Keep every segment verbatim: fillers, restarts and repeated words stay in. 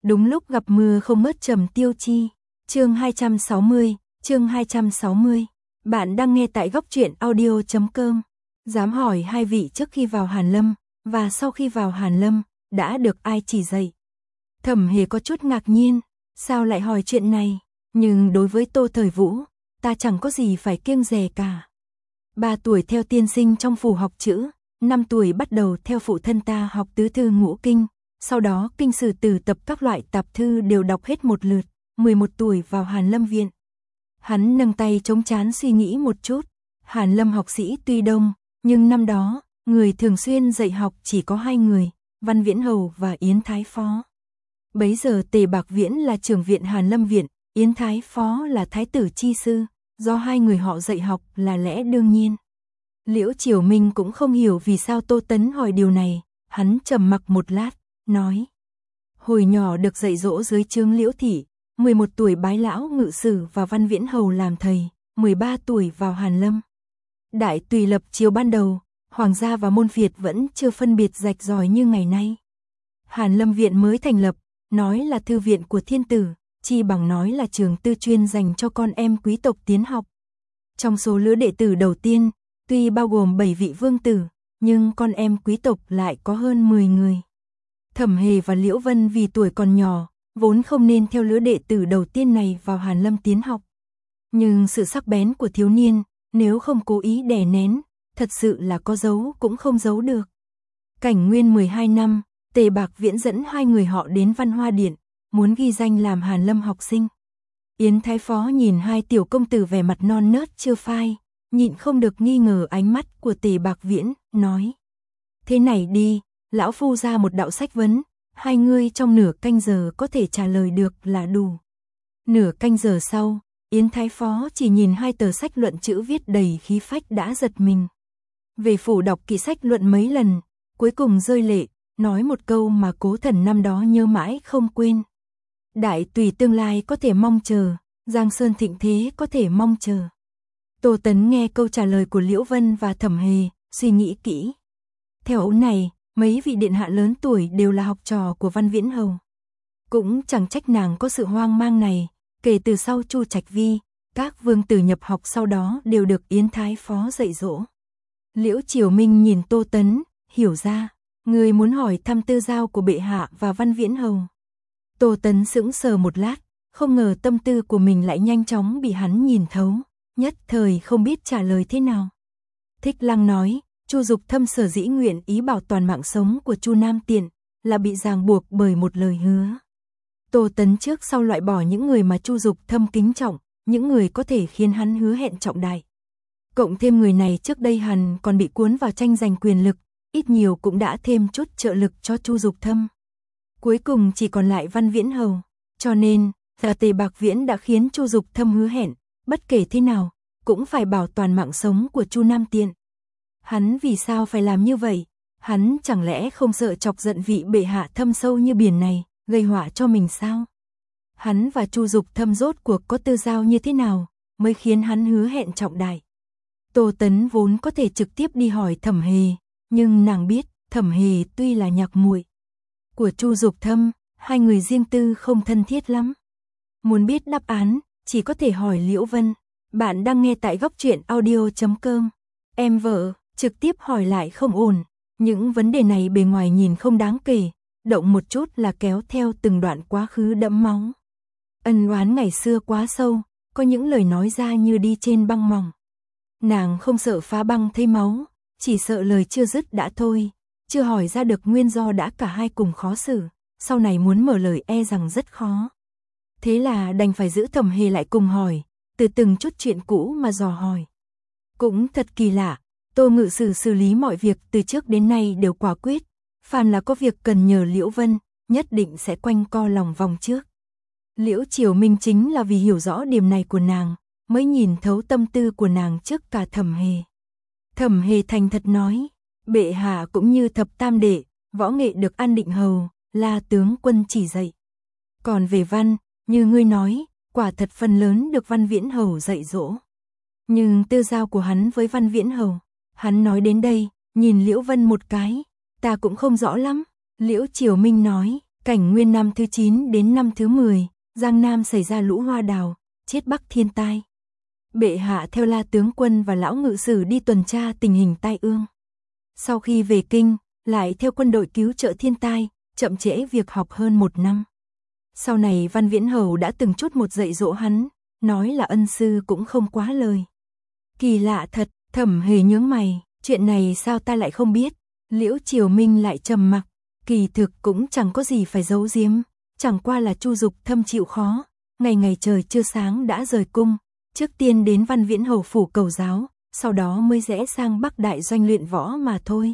Đúng lúc gặp mưa không mất Trầm Tiêu Chi. Chương hai trăm sáu mươi, chương hai trăm sáu mươi. Bạn đang nghe tại góc truyện audio chấm com. Dám hỏi hai vị trước khi vào Hàn Lâm và sau khi vào Hàn Lâm đã được ai chỉ dạy? Thẩm Hề có chút ngạc nhiên, sao lại hỏi chuyện này? Nhưng đối với Tô Thời Vũ, ta chẳng có gì phải kiêng dè cả. Ba tuổi theo tiên sinh trong phủ học chữ, năm tuổi bắt đầu theo phụ thân ta học tứ thư ngũ kinh, sau đó kinh sử từ tập các loại tạp thư đều đọc hết một lượt, mười một tuổi vào Hàn Lâm viện. Hắn nâng tay chống trán suy nghĩ một chút, Hàn Lâm học sĩ tuy đông, nhưng năm đó, người thường xuyên dạy học chỉ có hai người, Văn Viễn Hầu và Yến Thái Phó. Bấy giờ Tề Bạc Viễn là trưởng viện Hàn Lâm viện, Yến Thái Phó là thái tử chi sư, do hai người họ dạy học là lẽ đương nhiên. Liễu Triều Minh cũng không hiểu vì sao Tô Tấn hỏi điều này, hắn trầm mặc một lát, nói: hồi nhỏ được dạy dỗ dưới trướng Liễu thị, mười một tuổi bái lão ngự sử và Văn Viễn Hầu làm thầy, mười ba tuổi vào Hàn Lâm. Đại tùy lập chiều ban đầu, hoàng gia và môn phiệt vẫn chưa phân biệt rạch ròi như ngày nay. Hàn Lâm viện mới thành lập, nói là thư viện của thiên tử, chi bằng nói là trường tư chuyên dành cho con em quý tộc tiến học. Trong số lứa đệ tử đầu tiên, tuy bao gồm bảy vị vương tử, nhưng con em quý tộc lại có hơn mười người. Thẩm Hề và Liễu Vân vì tuổi còn nhỏ, vốn không nên theo lứa đệ tử đầu tiên này vào Hàn Lâm tiến học. Nhưng sự sắc bén của thiếu niên, nếu không cố ý đè nén, thật sự là có giấu cũng không giấu được. Cảnh nguyên mười hai năm, Tề Bạc Viễn dẫn hai người họ đến Văn Hoa Điện, muốn ghi danh làm Hàn Lâm học sinh. Yến Thái Phó nhìn hai tiểu công tử vẻ mặt non nớt chưa phai, nhịn không được nghi ngờ ánh mắt của Tề Bạc Viễn, nói: thế này đi, lão phu ra một đạo sách vấn, hai ngươi trong nửa canh giờ có thể trả lời được là đủ. Nửa canh giờ sau, Yến Thái Phó chỉ nhìn hai tờ sách luận chữ viết đầy khí phách đã giật mình. Về phủ đọc kỹ sách luận mấy lần, cuối cùng rơi lệ, nói một câu mà Cố Thần năm đó nhớ mãi không quên. Đại tùy tương lai có thể mong chờ, Giang Sơn thịnh thế có thể mong chờ. Tô Tấn nghe câu trả lời của Liễu Vân và Thẩm Hề, suy nghĩ kỹ. Theo ấu này, mấy vị điện hạ lớn tuổi đều là học trò của Văn Viễn Hầu. Cũng chẳng trách nàng có sự hoang mang này, kể từ sau Chu Trạch Vi, các vương tử nhập học sau đó đều được Yến Thái Phó dạy dỗ. Liễu Triều Minh nhìn Tô Tấn, hiểu ra, người muốn hỏi thăm tư giao của bệ hạ và Văn Viễn Hầu. Tô Tấn sững sờ một lát, không ngờ tâm tư của mình lại nhanh chóng bị hắn nhìn thấu, nhất thời không biết trả lời thế nào. Thích Lăng nói, Chu Dục Thâm sở dĩ nguyện ý bảo toàn mạng sống của Chu Nam Tiện, là bị ràng buộc bởi một lời hứa. Tô Tấn trước sau loại bỏ những người mà Chu Dục Thâm kính trọng, những người có thể khiến hắn hứa hẹn trọng đại. Cộng thêm người này trước đây hẳn còn bị cuốn vào tranh giành quyền lực, ít nhiều cũng đã thêm chút trợ lực cho Chu Dục Thâm. Cuối cùng chỉ còn lại Văn Viễn Hầu, cho nên, là Tề Bạc Viễn đã khiến Chu Dục Thâm hứa hẹn, bất kể thế nào, cũng phải bảo toàn mạng sống của Chu Nam Tiện. Hắn vì sao phải làm như vậy? Hắn chẳng lẽ không sợ chọc giận vị bệ hạ thâm sâu như biển này, gây họa cho mình sao? Hắn và Chu Dục Thâm rốt cuộc có tư giao như thế nào, mới khiến hắn hứa hẹn trọng đại? Tô Tấn vốn có thể trực tiếp đi hỏi Thẩm Hề, nhưng nàng biết, Thẩm Hề tuy là nhạc muội của Chu Dục Thâm, hai người riêng tư không thân thiết lắm. Muốn biết đáp án, chỉ có thể hỏi Liễu Vân. Bạn đang nghe tại góc truyện audio chấm com. Em vợ, trực tiếp hỏi lại không ổn. Những vấn đề này bề ngoài nhìn không đáng kể, động một chút là kéo theo từng đoạn quá khứ đẫm máu. Ân oán ngày xưa quá sâu, có những lời nói ra như đi trên băng mỏng. Nàng không sợ phá băng thấy máu, chỉ sợ lời chưa dứt đã thôi, chưa hỏi ra được nguyên do đã cả hai cùng khó xử, sau này muốn mở lời e rằng rất khó. Thế là đành phải giữ Thẩm Hề lại cùng hỏi, từ từng chút chuyện cũ mà dò hỏi. Cũng thật kỳ lạ, Tô Ngự Sử xử lý mọi việc từ trước đến nay đều quả quyết, phàm là có việc cần nhờ Liễu Vân, nhất định sẽ quanh co lòng vòng trước. Liễu Triều Minh chính là vì hiểu rõ điểm này của nàng, mới nhìn thấu tâm tư của nàng trước cả Thẩm Hề. Thẩm Hề thành thật nói, bệ hạ cũng như thập tam đệ, võ nghệ được An Định Hầu, là tướng quân chỉ dạy. Còn về văn, như ngươi nói, quả thật phần lớn được Văn Viễn Hầu dạy dỗ. Nhưng tư giao của hắn với Văn Viễn Hầu, hắn nói đến đây, nhìn Liễu Vân một cái, ta cũng không rõ lắm. Liễu Triều Minh nói, Cảnh nguyên năm thứ chín đến năm thứ mười, Giang Nam xảy ra lũ hoa đào, chết Bắc thiên tai. Bệ hạ theo La tướng quân và lão ngự sử đi tuần tra tình hình tai ương. Sau khi về kinh, lại theo quân đội cứu trợ thiên tai, chậm trễ việc học hơn một năm. Sau này Văn Viễn Hầu đã từng chút một dạy dỗ hắn, nói là ân sư cũng không quá lời. Kỳ lạ thật, Thẩm Hề nhướng mày, chuyện này sao ta lại không biết? Liễu Triều Minh lại trầm mặc, kỳ thực cũng chẳng có gì phải giấu giếm, chẳng qua là Chu Dục Thâm chịu khó, ngày ngày trời chưa sáng đã rời cung, trước tiên đến Văn Viễn Hầu phủ cầu giáo, sau đó mới rẽ sang Bắc Đại Doanh luyện võ mà thôi.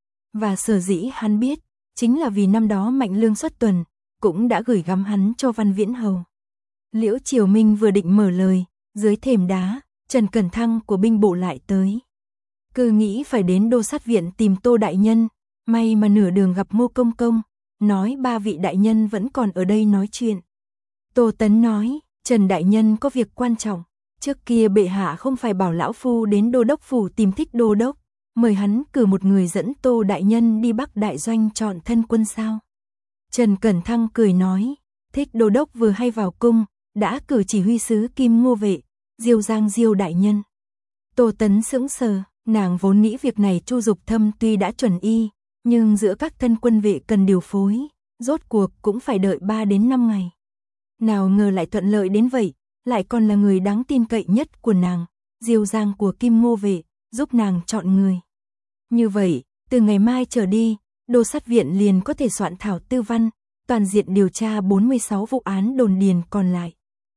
Và sở dĩ hắn biết, chính là vì năm đó Mạnh Lương xuất tuần, cũng đã gửi gắm hắn cho Văn Viễn Hầu. Liễu Triều Minh vừa định mở lời, dưới thềm đá, Trần Cẩn Thăng của binh bộ lại tới. Cứ nghĩ phải đến đô sát viện tìm Tô đại nhân, may mà nửa đường gặp Ngô công công, nói ba vị đại nhân vẫn còn ở đây nói chuyện. Tô Tấn nói, Trần đại nhân có việc quan trọng, trước kia bệ hạ không phải bảo lão phu đến đô đốc phủ tìm Thích đô đốc, mời hắn cử một người dẫn Tô đại nhân đi Bắc Đại Doanh chọn thân quân sao? Trần Cẩn Thăng cười nói, Thích đô đốc vừa hay vào cung, đã cử chỉ huy sứ Kim Ngô Vệ, Diêu Giang Diêu đại nhân. Tô Tấn sững sờ, nàng vốn nghĩ việc này Chu Dục Thâm tuy đã chuẩn y, nhưng giữa các thân quân vệ cần điều phối, rốt cuộc cũng phải đợi ba đến năm ngày. Nào ngờ lại thuận lợi đến vậy, lại còn là người đáng tin cậy nhất của nàng, Diêu Giang của Kim Ngô Vệ, giúp nàng chọn người. Như vậy, từ ngày mai trở đi, đô sát viện liền có thể soạn thảo tư văn, toàn diện điều tra bốn mươi sáu vụ án đồn điền còn lại.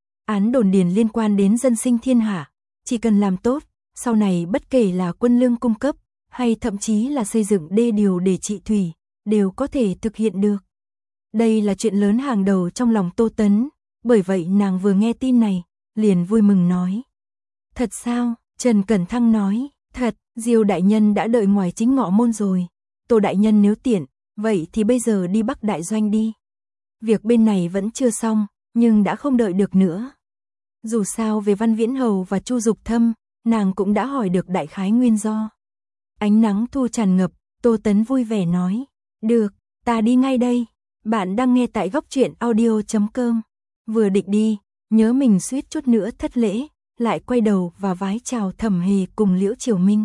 Án đồn điền liên quan đến dân sinh thiên hạ, chỉ cần làm tốt, sau này bất kể là quân lương cung cấp, hay thậm chí là xây dựng đê điều để trị thủy, đều có thể thực hiện được. Đây là chuyện lớn hàng đầu trong lòng Tô Tấn, bởi vậy nàng vừa nghe tin này, liền vui mừng nói. Thật sao? Trần Cẩn Thăng nói, thật, Diêu đại nhân đã đợi ngoài chính ngọ môn rồi, Tô đại nhân nếu tiện, vậy thì bây giờ đi Bắc Đại Doanh đi. Việc bên này vẫn chưa xong, nhưng đã không đợi được nữa. Dù sao về Văn Viễn Hầu và Chu Dục Thâm, nàng cũng đã hỏi được đại khái nguyên do. Ánh nắng thu tràn ngập, Tô Tấn vui vẻ nói, được, ta đi ngay đây. Bạn đang nghe tại góc truyện audio chấm com. Vừa định đi, nhớ mình suýt chút nữa thất lễ, lại quay đầu và vái chào Thẩm Hề cùng Liễu Triều Minh.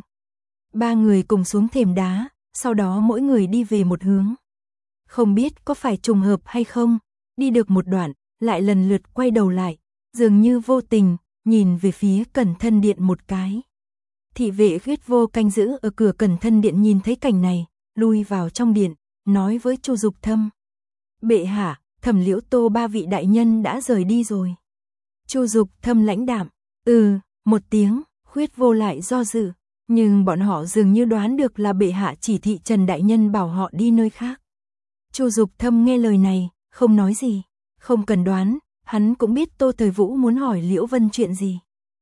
Ba người cùng xuống thềm đá, sau đó mỗi người đi về một hướng. Không biết có phải trùng hợp hay không, đi được một đoạn, lại lần lượt quay đầu lại, dường như vô tình, nhìn về phía Cẩn Thân Điện một cái. Thị vệ Huyết Vô canh giữ ở cửa Cẩn Thân Điện nhìn thấy cảnh này, lui vào trong điện, nói với Chu Dục Thâm. Bệ hạ, Thẩm Liễu Tô ba vị đại nhân đã rời đi rồi. Chu Dục Thâm lãnh đạm, ừ, một tiếng, Huyết Vô lại do dự, nhưng bọn họ dường như đoán được là bệ hạ chỉ thị Trần đại nhân bảo họ đi nơi khác. Chu Dục Thâm nghe lời này, không nói gì, không cần đoán, hắn cũng biết Tô Thời Vũ muốn hỏi Liễu Vân chuyện gì.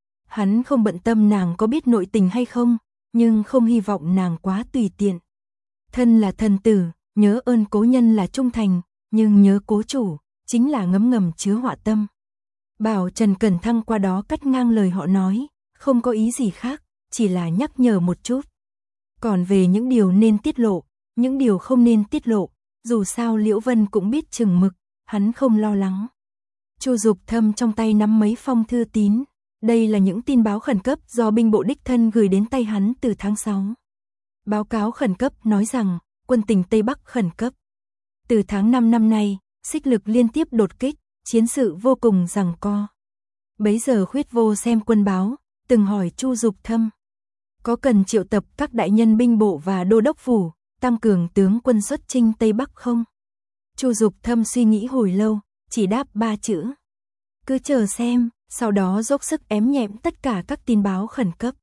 Hắn không bận tâm nàng có biết nội tình hay không, nhưng không hy vọng nàng quá tùy tiện. Thân là thần tử, nhớ ơn cố nhân là trung thành, nhưng nhớ cố chủ, chính là ngấm ngầm chứa họa tâm. Bảo Trần Cẩn Thăng qua đó cắt ngang lời họ nói, không có ý gì khác, chỉ là nhắc nhở một chút. Còn về những điều nên tiết lộ, những điều không nên tiết lộ, dù sao Liễu Vân cũng biết chừng mực, hắn không lo lắng. Chu Dục Thâm trong tay nắm mấy phong thư tín, đây là những tin báo khẩn cấp do binh bộ đích thân gửi đến tay hắn từ tháng sáu. Báo cáo khẩn cấp nói rằng, quân tình Tây Bắc khẩn cấp. Từ tháng năm năm nay, xích lực liên tiếp đột kích, chiến sự vô cùng giằng co. Bấy giờ Huyết Vô xem quân báo, từng hỏi Chu Dục Thâm. Có cần triệu tập các đại nhân binh bộ và đô đốc phủ, tăng cường tướng quân xuất chinh Tây Bắc không? Chu Dục Thâm suy nghĩ hồi lâu, chỉ đáp ba chữ. Cứ chờ xem, sau đó dốc sức ém nhẹm tất cả các tin báo khẩn cấp.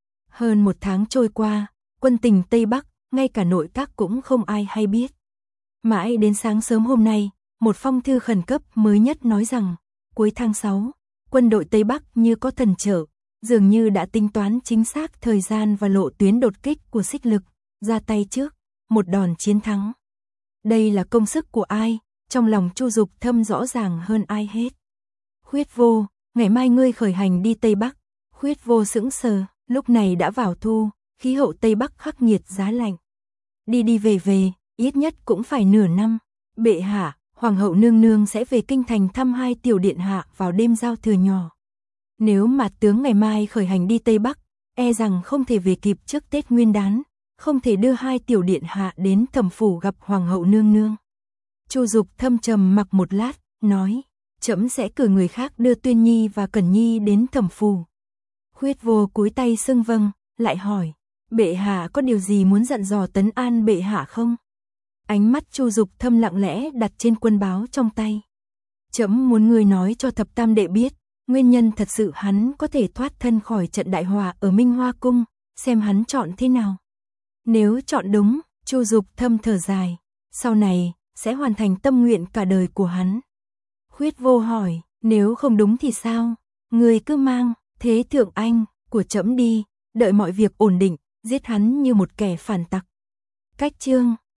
Hơn một tháng trôi qua, quân tình Tây Bắc, ngay cả nội các cũng không ai hay biết. Mãi đến sáng sớm hôm nay, một phong thư khẩn cấp mới nhất nói rằng, cuối tháng sáu, quân đội Tây Bắc như có thần trợ, dường như đã tính toán chính xác thời gian và lộ tuyến đột kích của xích lực, ra tay trước, một đòn chiến thắng. Đây là công sức của ai, trong lòng Chu Dục Thâm rõ ràng hơn ai hết. Huyết Vô, ngày mai ngươi khởi hành đi Tây Bắc. Huyết Vô sững sờ, lúc này đã vào thu, khí hậu Tây Bắc khắc nghiệt giá lạnh. Đi đi về về, ít nhất cũng phải nửa năm. Bệ hạ, Hoàng hậu nương nương sẽ về kinh thành thăm hai tiểu điện hạ vào đêm giao thừa nhỏ. Nếu mà tướng ngày mai khởi hành đi Tây Bắc, e rằng không thể về kịp trước Tết Nguyên đán, không thể đưa hai tiểu điện hạ đến Thẩm phủ gặp Hoàng hậu nương nương. Chu Dục thâm trầm mặc một lát, nói, trẫm sẽ cử người khác đưa Tuyên Nhi và Cẩn Nhi đến Thẩm phủ. Khuyết Vô cúi tay xưng vâng, lại hỏi, bệ hạ có điều gì muốn dặn dò Tấn An bệ hạ không? Ánh mắt Chu Dục thâm lặng lẽ đặt trên quân báo trong tay. Trẫm muốn ngươi nói cho Thập Tam đệ biết, nguyên nhân thật sự hắn có thể thoát thân khỏi trận đại họa ở Minh Hoa cung, xem hắn chọn thế nào. Nếu chọn đúng, Chu Dục thâm thở dài, sau này sẽ hoàn thành tâm nguyện cả đời của hắn. Khuyết Vô hỏi, nếu không đúng thì sao? Ngươi cứ mang thế thượng anh của trẫm đi, đợi mọi việc ổn định, giết hắn như một kẻ phản tặc. Cách chương